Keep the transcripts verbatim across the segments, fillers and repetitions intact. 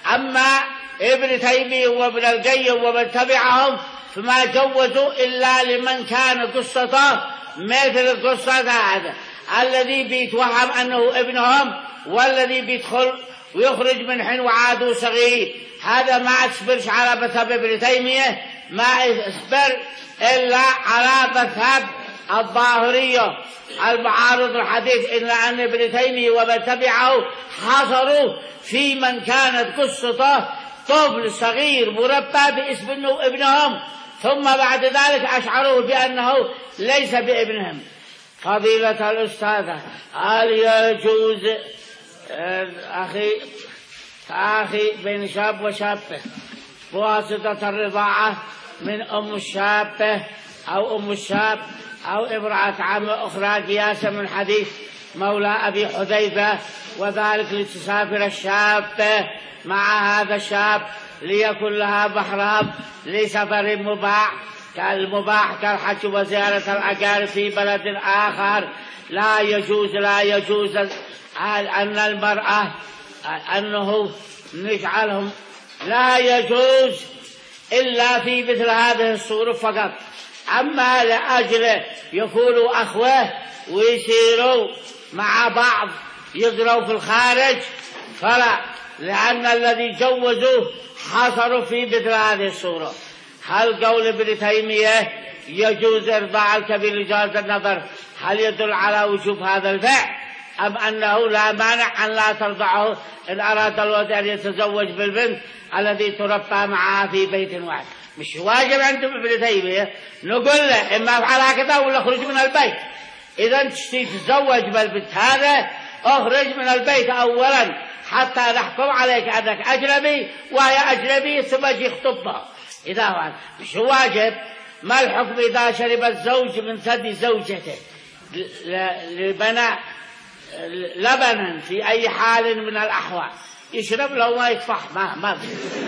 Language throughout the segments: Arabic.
أما ابن تيمية وابن القيم ومن تبعهم فما جوزوا إلا لمن كان قصته مثل قصة هذا الذي بيتوهم أنه ابنهم، والذي بيدخل ويخرج من حين وعاده صغير. هذا ما أصبرش على مذهب ابن تيمية، ما أصبر إلا على مذهب الظاهرية المعارض الحديث، إلا أن ابن تيمية ومن تبعه حصروا في من كانت قصته طفل صغير مربى باسم أنه ابنهم، ثم بعد ذلك أشعروا بأنه ليس بابنهم. فضيلة الأستاذة، هل يجوز أخي أخي بين شاب وشابة بواسطة الرضاعة من أم الشابة أو أم الشاب أو امرأة عم أخرى قياسا من حديث مولى أبي حذيفة، وذلك لتسافر الشابة مع هذا الشاب ليكن لها محرم لسفر مباح كالمباح كالحج وزيارة الأقارب في بلد آخر؟ لا يجوز لا يجوز أن المرأة أنه نجعلهم لا يجوز إلا في مثل هذه الصورة فقط. أما لأجل يكونوا أخوة ويسيروا مع بعض يقروا في الخارج فلا، لأن الذي جوزوه حصروا في مثل هذه الصورة. هل قول ابن تيمية يجوز إرضاع الكبير لجواز النظر هل يدل على وجوب هذا الفعل، أم أنه لا مانع أن لا ترضعه إن أراد الولد أن يتزوج بالبنت الذي تربى معها في بيت واحد؟ مش واجب عندهم ابن تيمية نقول له إما افعل كذا ولا اخرج من البيت. إذا تشتي تتزوج بالبنت هذا اخرج من البيت أولا حتى نحكم عليك أنك أجنبي وهي أجنبي ثم يجي يخطبها. إذا هو مش واجب. ما الحكم إذا شرب الزوج من ثدي زوجته لبناء لبنا في أي حال من الأحوال؟ يشرب لو ما يطفح ما ما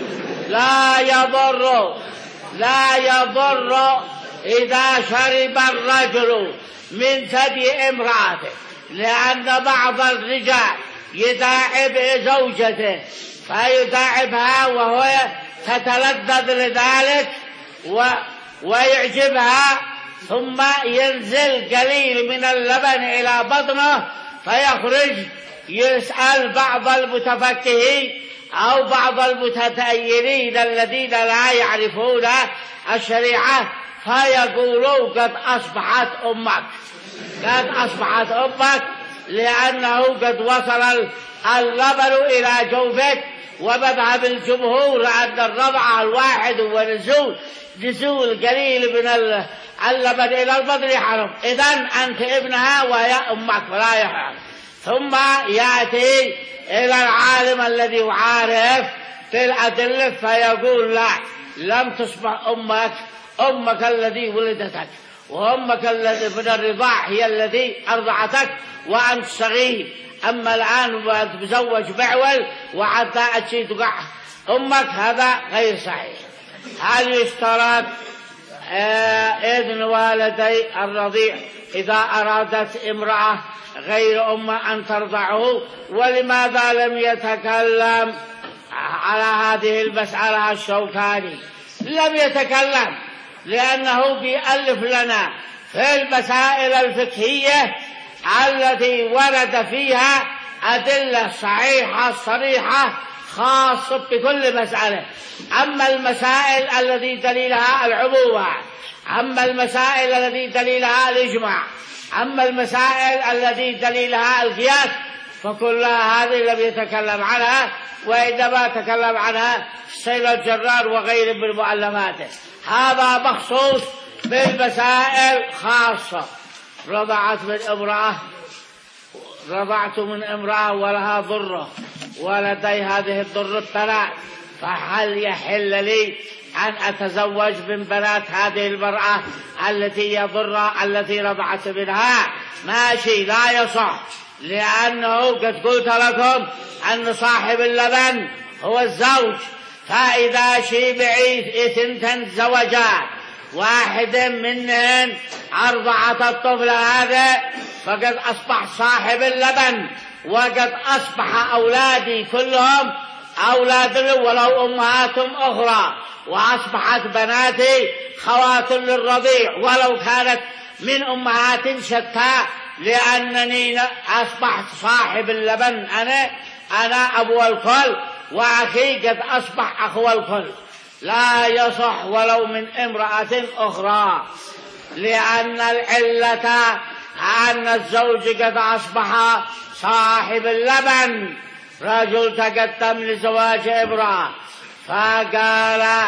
لا يضر لا يضر إذا شرب الرجل من ثدي امرأته، لأن بعض الرجال يداعب زوجته فيداعبها وهو تتلذذ لذلك و ويعجبها، ثم ينزل قليل من اللبن إلى بطنه فيخرج يسأل بعض المتفكهين أو بعض المتدينين الذين لا يعرفون الشريعة فيقولوا قد أصبحت أمك قد أصبحت أمك لأنه قد وصل اللبن إلى جوفك. ومذهب الجمهور أن الرضعة الواحد ونزول نزول قليل من اللبن إلى البطن حرام. إذن أنت ابنها وهي أمك فلا يحرم. ثم يأتي إلى العالم الذي يعارف في الأدلة فيقول لا، لم تصبح أمك أمك الذي ولدتك، وأمك الذي من الرضاع هي الذي أرضعتك وأنت صغير. أما الآن تزوج بعول وحتى أتي تقع أمك هذا غير صحيح. هل يشترط إذن والدي الرضيع إذا أرادت امرأة غير أمه أن ترضعه؟ ولماذا لم يتكلم على هذه المسألة الشوكاني؟ لم يتكلم لأنه بيألف لنا في المسائل الفقهية التي ورد فيها أدلة صحيحة صريحة خاصة بكل مسألة. أما المسائل التي دليلها العموم، أما المسائل التي دليلها الإجماع، أما المسائل التي دليلها القياس فكلها هذه لم يتكلم عنها، وإنما تكلم عنها السيد الجرار وغيره من مؤلفاته. هذا مخصوص بالمسائل خاصة. رضعت من امرأة رضعت من امرأة ولها ضرة ولدي هذه الضرة الثلاث، فهل يحل لي أن أتزوج من بنات هذه المرأة التي هي ضرة التي رضعت منها؟ ماشي، لا يصح، لأنه قد قلت لكم أن صاحب اللبن هو الزوج. فإذا شبعي اثنتين زوجات واحد منهن أرضعت الطفل هذا فقد أصبح صاحب اللبن، وقد أصبح أولادي كلهم أولاد ولو أمهات أخرى، وأصبحت بناتي خوات للرضيع ولو كانت من أمهات شتى، لأنني أصبحت صاحب اللبن، أنا أنا أبو الكل وأخي قد أصبح أخو الكل، لا يصح ولو من امرأة أخرى، لأن العلة أن الزوج قد أصبح صاحب اللبن. رجل تقدم لزواج امرأة فقال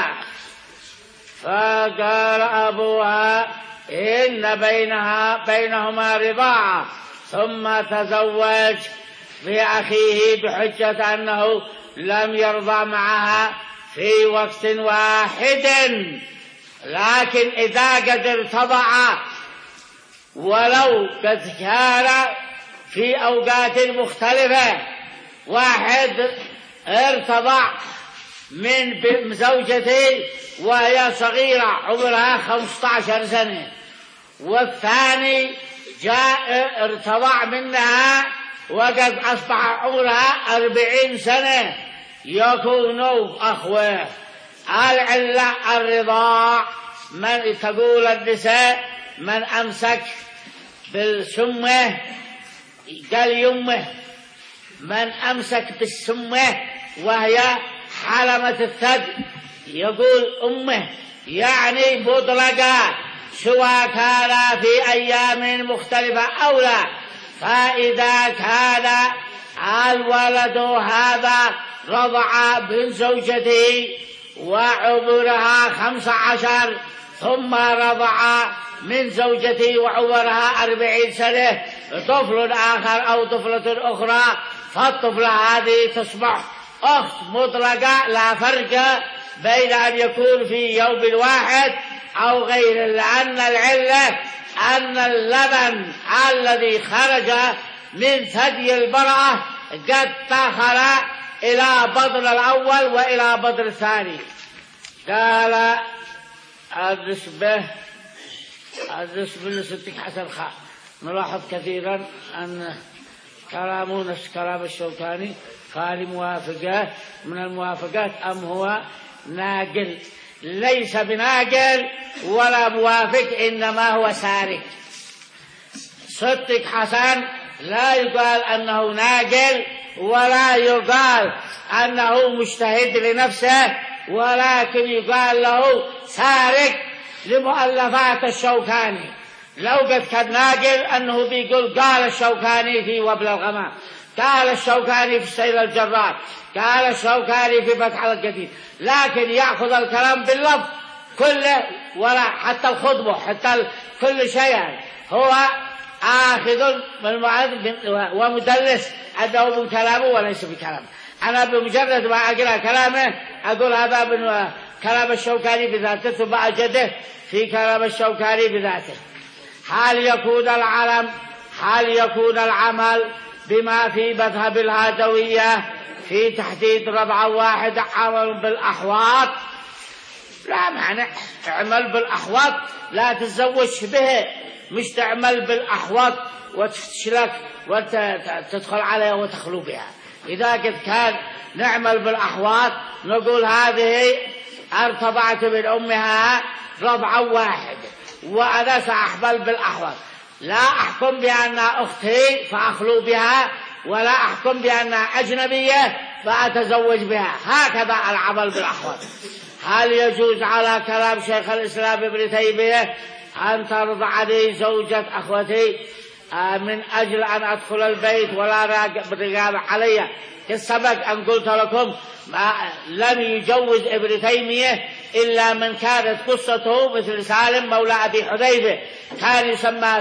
فقال أبوها إن بينها بينهما رضاعة، ثم تزوج بأخيه بحجة أنه لم يرضى معها في وقت واحد، لكن إذا قد ارتضع ولو قد كان في أوقات مختلفة، واحد ارتضع من زوجته وهي صغيرة عمرها خمسة عشر سنة، والثاني جاء ارتضع منها وقد أصبح عمرها أربعين سنة، يكونوا أخوة. العلة الرضاع. من تقول النساء من أمسك بالسمة قال يمه، من أمسك بالسمة وهي حلمة الثدي يقول أمه، يعني مطلقة سواء كان في أيام مختلفة أو لا. فإذا كان الولد هذا رضع من زوجته وعمرها خمس عشر، ثم رضع من زوجته وعمرها أربعين سنة طفل آخر أو طفلة أخرى، فالطفلة هذه تصبح أخت مطلقة، لا فرق بين أن يكون في يوم واحد أو غيره، لأن العلة أن اللبن الذي خرج من ثدي المرأة قد دخل إلى بطن الأول وإلى بطن الثاني. قال النسبة النسبة لستك حسن خاء. نلاحظ كثيرا أن كلامه نفس كلام الشوكاني، قال موافقة من الموافقات أم هو ناقل؟ ليس بناقل ولا موافق، إنما هو سارق. صدق حسن لا يقال أنه ناقل ولا يقال أنه مجتهد لنفسه، ولكن يقال له سارق لمؤلفات الشوكاني. لو قد كان ناقل أنه بيقول قال الشوكاني في وبل الغمام، قال الشوكاني في السيل الجراد، قال الشوكاني في فتح القدير، لكن يأخذ الكلام باللفظ كله ولا حتى الخطبة حتى كل شيء هو آخذ من ومدلس أنه من كلامه وليس بكلامه. أنا بمجرد ما أقرأ كلامه أقول هذا من كلام الشوكاني بذاته، ثم أجده في كلام الشوكاني بذاته. هل يكون العلم هل يكون العمل بما في مذهب الهادوية في تحديد رضع واحد عمل بالأحواط؟ لا معنى اعمل بالأحواط، لا تتزوج به، مش تعمل بالأحواط وتفتشلك وتدخل عليها وتخلو بها. إذا قد كان نعمل بالأحواط نقول هذه ارتضعت من أمها رضعا واحد وأنا سأحمل بالأحواط، لا أحكم بأنها أختي فأخلو بها، ولا أحكم بأنها أجنبية فأتزوج بها. هكذا العمل بالأحواط. هل يجوز على كلام شيخ الإسلام ابن تيمية أن ترضع لي زوجة أخوتي من أجل أن أدخل البيت ولا رقاب علي؟ كالسبق أن قلت لكم لم يجوز ابن تيمية إلا من كانت قصته مثل سالم مولى أبي حذيفة، كان يسمى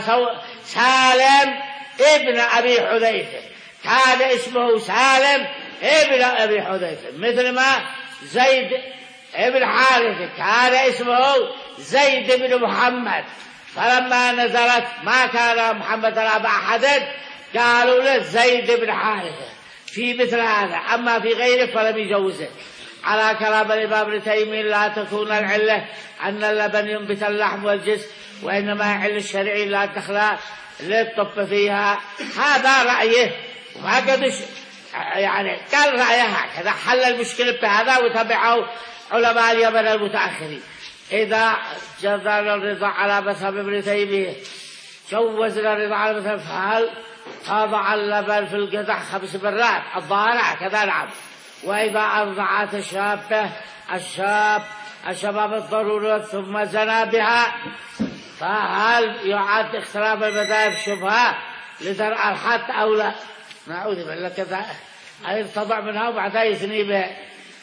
سالم ابن أبي حذيفة، كان اسمه سالم ابن أبي حذيفة، مثل ما زيد ابن حارثة كان اسمه زيد بن محمد، فلما نزلت ما كان محمد أبا أحد قالوا له زيد بن حارثة في مثل هذا، أما في غيره فلم يجوزه. على كلام الإمام ابن تيمية لا تكون العلة أن اللبن ينبت اللحم والجسم، وإنما علة الشرعي لا تخلى للطب فيها. هذا رأيه، وما قدش يعني قال رأيها هكذا، حل المشكلة بهذا وتبعه علماء اليمن المتأخرين. إذا جزنا الرضا على مذهب ابن تيمية، جوزنا الرضا على مذهب، فهل تضع اللبن في القدح خمس مرات الظاهر هكذا؟ نعم. وإذا أرضعت الشابة الشاب الشباب الضرورة ثم زنى بها، فهل يعد اختلاف المذاهب شبهة لدرء الحد أو لا؟ نعوذ بالله كذا أن تضع منها وبعدها يثني بها.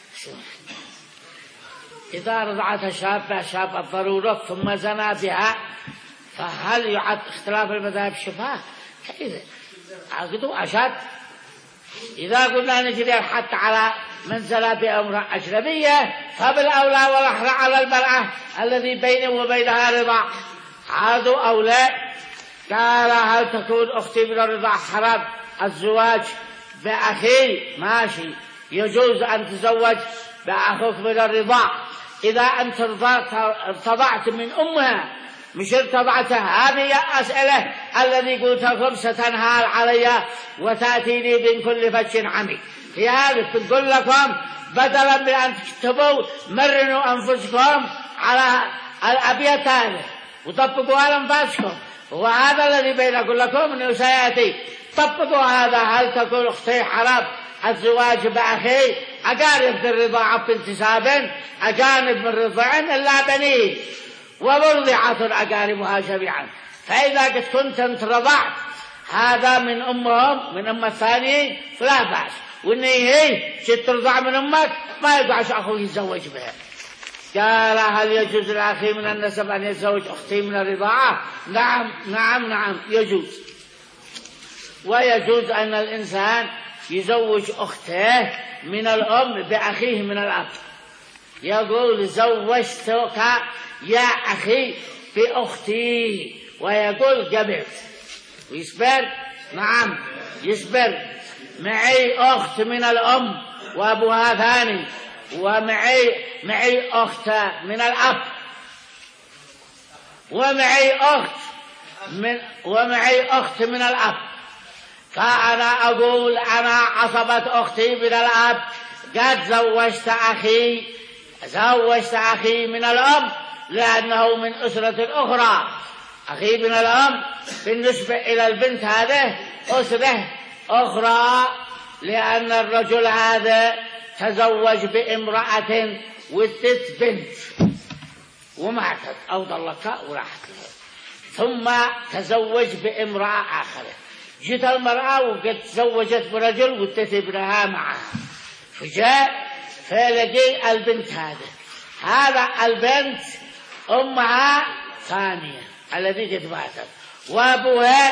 إذا رضعت الشابة شاب الضرورة ثم زنى بها، فهل يعد اختلاف المذاهب شبهة؟ كيف عقدوا أشد؟ إذا قلنا نجري الحد على من زنى بامرأة أجنبية، فبالأولى والأحرى على المرأة الذي بينه وبينها رضاع، عادوا أو لا؟ قال هل تكون أختي من الرضاع حرام الزواج بأخي؟ ماشي، يجوز أن تزوج بأخوك من الرضاع إذا أنت ارتضعت من أمها مش ارتضعتها. هذه أسئلة الذي قلت لكم ستنهال علي وتأتيني من كل فج عميق. في هذا تقول لكم بدلا من أن تكتبوا مرنوا أنفسكم على الأبيات هذه وطبقوا على أنفسكم، وهذا الذي بين أقول لكم أنه سيأتي. طبقوا هذا. هل تقول أختي حرام الزواج بأخي أقارب الرضاعة بانتساب أجانب من رضاع إلا بنيه ومرضعة أقاربها جميعا. فإذا قد كنت أنت رضعت هذا من أمهم من أم الثاني فلا بأس، وإن هي جت ترضع من أمك ما يقعش أخوه يتزوج بها. قال هل يجوز لأخي من النسب أن يتزوج أختي من الرضاعة؟ نعم نعم نعم يجوز. ويجوز أن الإنسان يزوج أخته من الأم بأخيه من الأب. يقول زوجتك يا أخي بأختي، ويقول قبلت ويصبر. نعم يصبر. معي أخت من الأم وأبوها ثاني، ومعي معي أخت من الأب، ومعي أخت من ومعي أخت من الأب. فأنا أقول أنا عصبة أختي من الأب قد زوجت أخي زوجت أخي من الأم لأنه من أسرة أخرى. أخي من الأم بالنسبة إلى البنت هذه أسرة أخرى، لأن الرجل هذا تزوج بامرأة ودت بنت وماتت أو طلقها وراحت له، ثم تزوج بامرأة آخرة. جت المرأة وقد تزوجت برجل ودت ابنها معها، فجاء فلقي البنت هذا هذا البنت أمها ثانية الذي قد ماتت، وأبوها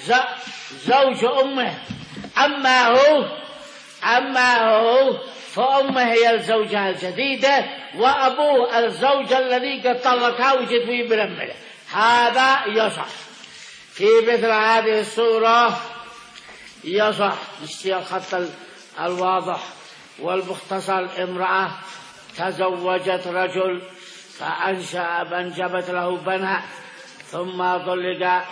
زوج أمه. أما هو أما هو فأمه هي الزوجة الجديدة، وأبوه الزوج الذي قد طلقها وجد فيه برمله. هذا يصح. في مثل هذه الصورة يصح نشتي الخط الواضح والمختصر. امرأة تزوجت رجل فأنشأ أنجبت له بنات، ثم طلق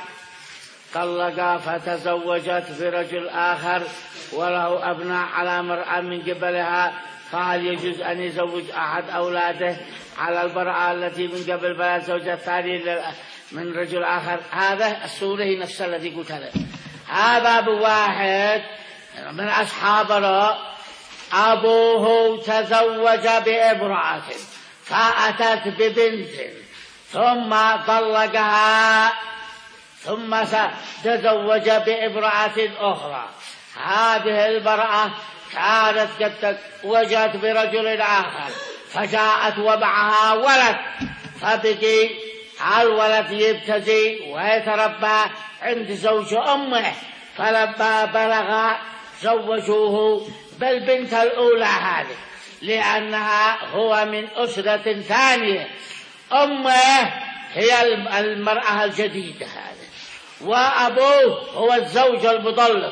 طلق فتزوجت برجل آخر وله أبناء على مرأة من قبلها، فهل يجوز أن يزوج أحد أولاده على المرأة التي من قبل بلد زوجة ثاني من رجل آخر؟ هذا الصورة هي نفس الذي قلت هذا. هذا بواحد من أصحابنا أبوه تزوج بامرأة فأتت ببنت ثم طلقها ثم تزوج بامرأة أخرى. هذه المرأة كانت قد تزوجت برجل آخر فجاءت ومعها ولد، فبقي الولد يبتدي ويتربى عند زوج أمه، فلما بلغ زوجوه بالبنت الأولى هذه لأنها هو من أسرة ثانية. أمه هي المرأة الجديدة هذه، وأبوه هو الزوج المطلق.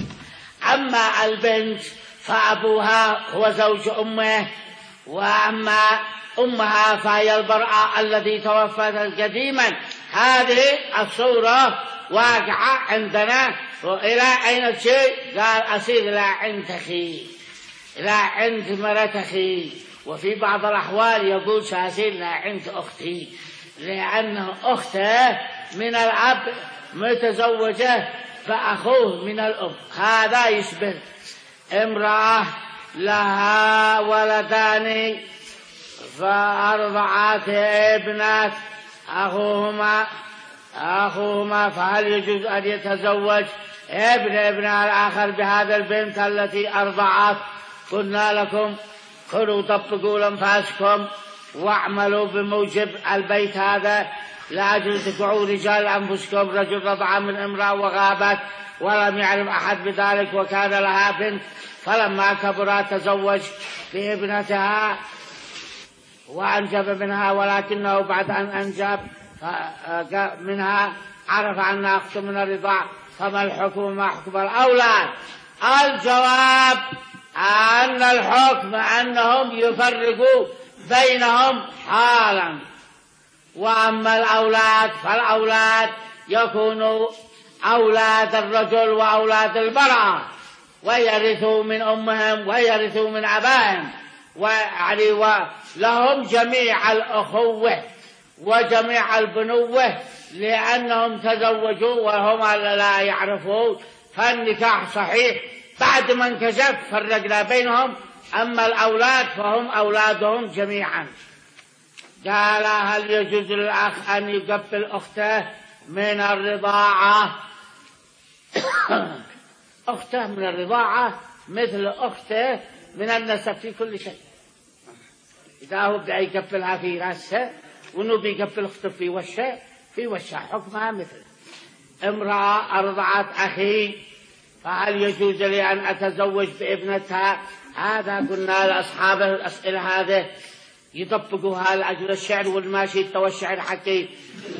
أما البنت فأبوها هو زوج أمه، وأما أمها فهي المرأة التي توفت قديما. هذه الصورة واقعة عندنا. إلى أين الشيء؟ قال أصير إلى عند أخي، إلى عند مرات أخي. وفي بعض الأحوال يقول سأصير إلى عند أختي، لأنه أخته من الأب متزوجة فأخوه من الأم. هذا يشبه امرأة لها ولدان فأرضعت ابنة أخوهما أخوهما فهل يجوز أن يتزوج ابن ابنها الآخر بهذا البنت التي أرضعت؟ قلنا لكم خذوا طبقوا لأنفاسكم واعملوا بموجب البيت هذا، لا أجل تقعوا رجال أنفسكم. رجل رضع من امرأة وغابت ولم يعرف أحد بذلك وكان لها بنت، فلما كبرت تزوج بابنتها وأنجب منها، ولكنه بعد أن أنجب منها عرف أنها أخت من الرضاع، فما الحكم ما حكم الأولاد؟ الجواب أن الحكم أنهم يفرقوا بينهم حالا. وأما الأولاد فالأولاد يكونوا أولاد الرجل وأولاد المرأة، ويرثوا من أمهم ويرثوا من أبائهم، ويعني ولهم جميع الأخوة وجميع البنوة لأنهم تزوجوا وهم لا يعرفون، فالنكاح صحيح بعد ما انكشف فرقنا بينهم. أما الأولاد فهم أولادهم جميعا. قال هل يجوز للأخ أن يقبل أخته من الرضاعة؟ أخته من الرضاعة مثل أخته من النسب في كل شيء. إذا هو بدأ يقبلها في رأسه ونبي يقبل أخته في وشه في وشها حكمها مثل امرأة أرضعت أخي فهل يجوز لي أن أتزوج بابنتها؟ هذا قلنا لأصحاب الأسئلة هذه يطبقوها لأجل الشعر والماشي والشعر الحكي.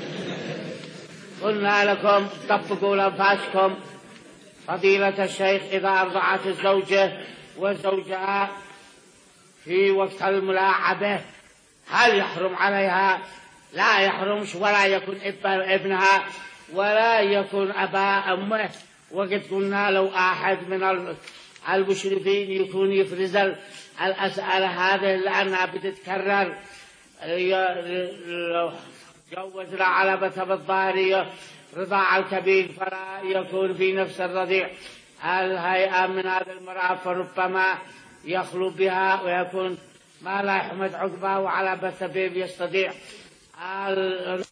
قلنا لكم طبقوا لأنفاسكم. فضيلة الشيخ إذا أرضعت الزوجة وزوجها في وقت الملاعبة هل يحرم عليها؟ لا يحرمش، ولا يكون ابنها ولا يكون أبا أمه. وقد قلنا لو أحد من المشرفين يكون يفرز الأسئلة هذه لأنها بتتكرر، لو جوزنا على بثب الظاهرية رضاع الكبير فلا يكون في نفس الرضيع الهيئة من هذه المرأة، فربما يخلو بها ويكون ما لا يحمد عقبه وعلى بثبه يستطيع